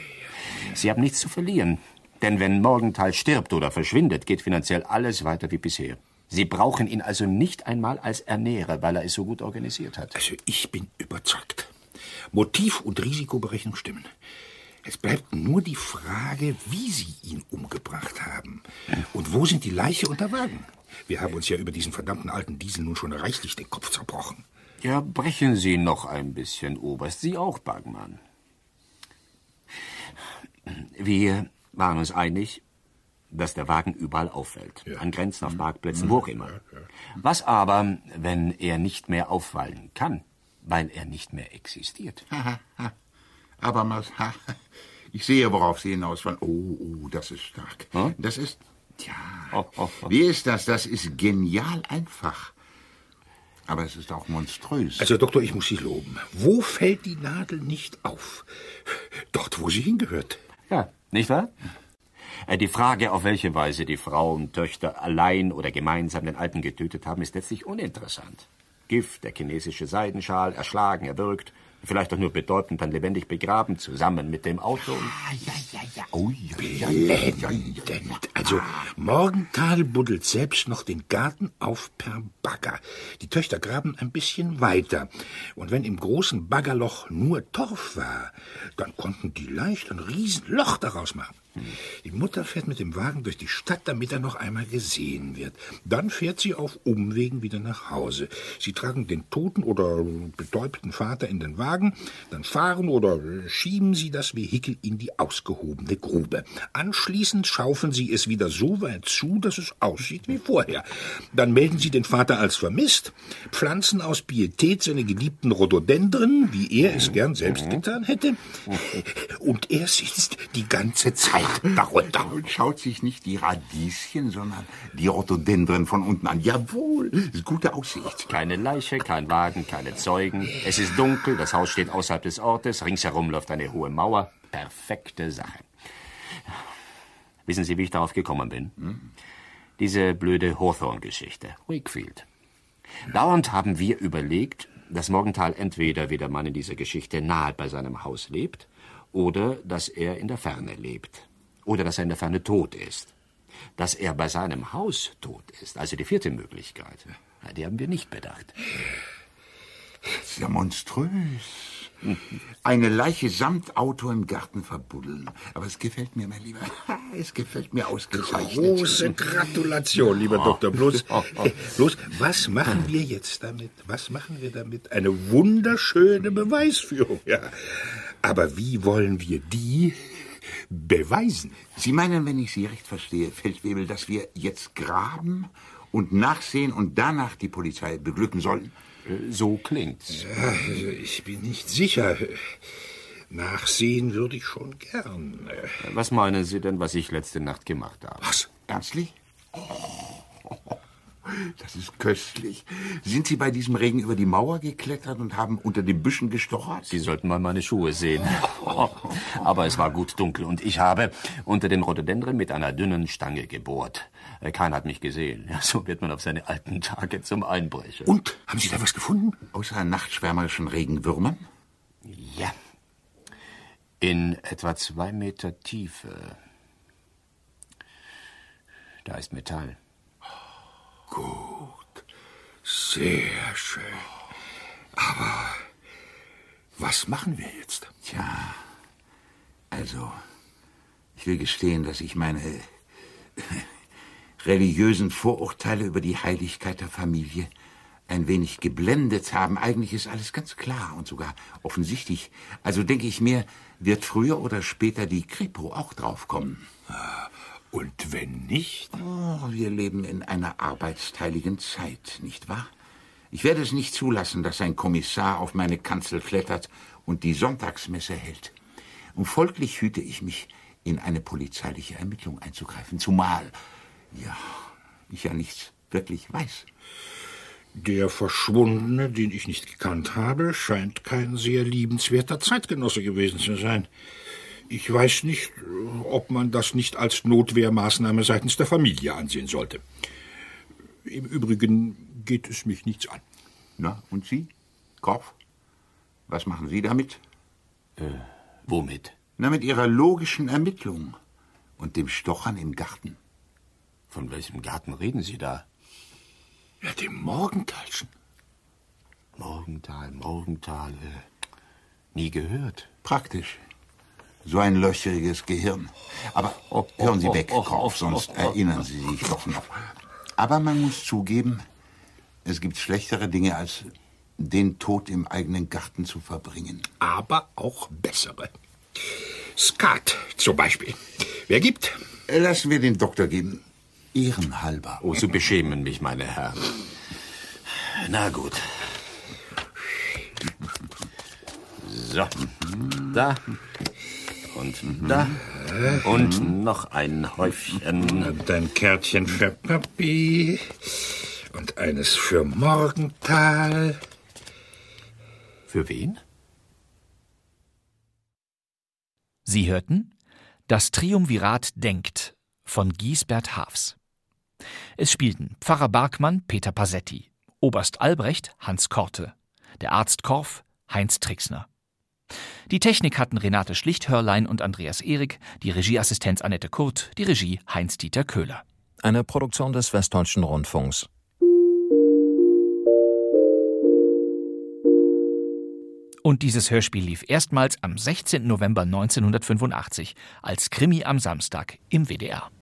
Sie haben nichts zu verlieren, denn wenn Morgenthal stirbt oder verschwindet, geht finanziell alles weiter wie bisher. Sie brauchen ihn also nicht einmal als Ernährer, weil er es so gut organisiert hat. Also ich bin überzeugt. Motiv und Risikoberechnung stimmen. Es bleibt nur die Frage, wie Sie ihn umgebracht haben. Und wo sind die Leiche und der Wagen? Wir haben uns ja über diesen verdammten alten Diesel nun schon reichlich den Kopf zerbrochen. Ja, brechen Sie noch ein bisschen, Oberst. Sie auch, Bachmann. Wir waren uns einig, dass der Wagen überall auffällt. Ja. An Grenzen, auf Parkplätzen, mhm. wo auch immer. Ja, ja. Was aber, wenn er nicht mehr auffallen kann, weil er nicht mehr existiert? Ha, ha. Aber mal, ha, ich sehe, worauf Sie hinaus wollen. Oh, oh, das ist stark. Hm? Das ist, tja, oh, oh, oh. Wie ist das? Das ist genial einfach. Aber es ist auch monströs. Also, Doktor, ich muss Sie loben. Wo fällt die Nadel nicht auf? Dort, wo sie hingehört. Ja, nicht wahr? Die Frage, auf welche Weise die Frau und Töchter allein oder gemeinsam den Alten getötet haben, ist letztlich uninteressant. Gift, der chinesische Seidenschal, erschlagen, erwürgt, vielleicht auch nur bedeutend dann lebendig begraben, zusammen mit dem Auto. Ah, ja, ja, ja. Oh, ja, ja, ja. Also, Morgenthal buddelt selbst noch den Garten auf per Bagger. Die Töchter graben ein bisschen weiter. Und wenn im großen Baggerloch nur Torf war, dann konnten die leicht ein Riesenloch daraus machen. Die Mutter fährt mit dem Wagen durch die Stadt, damit er noch einmal gesehen wird. Dann fährt sie auf Umwegen wieder nach Hause. Sie tragen den toten oder betäubten Vater in den Wagen, dann fahren oder schieben sie das Vehikel in die ausgehobene Grube. Anschließend schaufeln sie es wieder so weit zu, dass es aussieht wie vorher. Dann melden sie den Vater als vermisst, pflanzen aus Pietät seine geliebten Rhododendren, wie er es gern selbst getan hätte, und er sitzt die ganze Zeit darunter. Und schaut sich nicht die Radieschen, sondern die Rhododendren von unten an. Jawohl, ist gute Aussicht. Keine Leiche, kein Wagen, keine Zeugen. Es ist dunkel, das Haus steht außerhalb des Ortes, ringsherum läuft eine hohe Mauer. Perfekte Sache. Wissen Sie, wie ich darauf gekommen bin? Hm? Diese blöde Hawthorne-Geschichte. Wakefield. Dauernd haben wir überlegt, dass Morgenthal entweder wie der Mann in dieser Geschichte nahe bei seinem Haus lebt, oder dass er in der Ferne lebt. Oder dass er in der Ferne tot ist. Dass er bei seinem Haus tot ist, also die vierte Möglichkeit, die haben wir nicht bedacht. Das ist ja monströs. Eine Leiche samt Auto im Garten verbuddeln. Aber es gefällt mir, mein Lieber. Es gefällt mir ausgezeichnet. Große Gratulation, lieber Doktor. Bloß, bloß, was machen wir jetzt damit? Was machen wir damit? Eine wunderschöne Beweisführung, ja. Aber wie wollen wir die beweisen? Sie meinen, wenn ich Sie recht verstehe, Feldwebel, dass wir jetzt graben und nachsehen und danach die Polizei beglücken sollen? So klingt's. Ja, also ich bin nicht sicher. Nachsehen würde ich schon gern. Was meinen Sie denn, was ich letzte Nacht gemacht habe? Was? Ernstlich? Oh, das ist köstlich. Sind Sie bei diesem Regen über die Mauer geklettert und haben unter den Büschen gestochert? Sie sollten mal meine Schuhe sehen. Aber es war gut dunkel und ich habe unter den Rhododendren mit einer dünnen Stange gebohrt. Keiner hat mich gesehen. Ja, so wird man auf seine alten Tage zum Einbrecher. Und? Haben Sie da was gefunden? Außer nachtschwärmerischen Regenwürmern? Ja. In etwa zwei Meter Tiefe. Da ist Metall. Gut. Sehr schön. Aber was machen wir jetzt? Tja, also, ich will gestehen, dass ich meine religiösen Vorurteile über die Heiligkeit der Familie ein wenig geblendet haben. Eigentlich ist alles ganz klar und sogar offensichtlich. Also denke ich mir, wird früher oder später die Kripo auch draufkommen. Und wenn nicht? Oh, wir leben in einer arbeitsteiligen Zeit, nicht wahr? Ich werde es nicht zulassen, dass ein Kommissar auf meine Kanzel klettert und die Sonntagsmesse hält. Und folglich hüte ich mich, in eine polizeiliche Ermittlung einzugreifen, zumal, ja, ich ja nichts wirklich weiß. Der Verschwundene, den ich nicht gekannt habe, scheint kein sehr liebenswerter Zeitgenosse gewesen zu sein. Ich weiß nicht, ob man das nicht als Notwehrmaßnahme seitens der Familie ansehen sollte. Im Übrigen geht es mich nichts an. Na, und Sie, Korf? Was machen Sie damit? Äh, womit? Na, mit Ihrer logischen Ermittlung und dem Stochern im Garten. Von welchem Garten reden Sie da? Ja, dem Morgenthalschen. Morgenthal, Morgenthal, äh, nie gehört. Praktisch. So ein löcheriges Gehirn. Aber oh, oh, hören Sie weg, oh, oh, Korf, oh, sonst oh, oh, erinnern Sie sich doch noch. Aber man muss zugeben, es gibt schlechtere Dinge, als den Tod im eigenen Garten zu verbringen. Aber auch bessere. Skat zum Beispiel. Wer gibt? Lassen wir den Doktor geben. Ehrenhalber. Oh, Sie beschämen mich, meine Herren. Na gut. So, da und da und noch ein Häufchen. Und ein Kärtchen für Papi und eines für Morgenthal. Für wen? Sie hörten Das Triumvirat denkt von Giesbert Haafs. Es spielten Pfarrer Barkmann Peter Pasetti, Oberst Albrecht Hans Korte, der Arzt Korf Heinz Trixner. Die Technik hatten Renate Schlicht-Hörlein und Andreas Ehrig, die Regieassistenz Annette Kurt, die Regie Heinz-Dieter Köhler. Eine Produktion des Westdeutschen Rundfunks. Und dieses Hörspiel lief erstmals am sechzehnten November neunzehnhundertfünfundachtzig als Krimi am Samstag im W D R.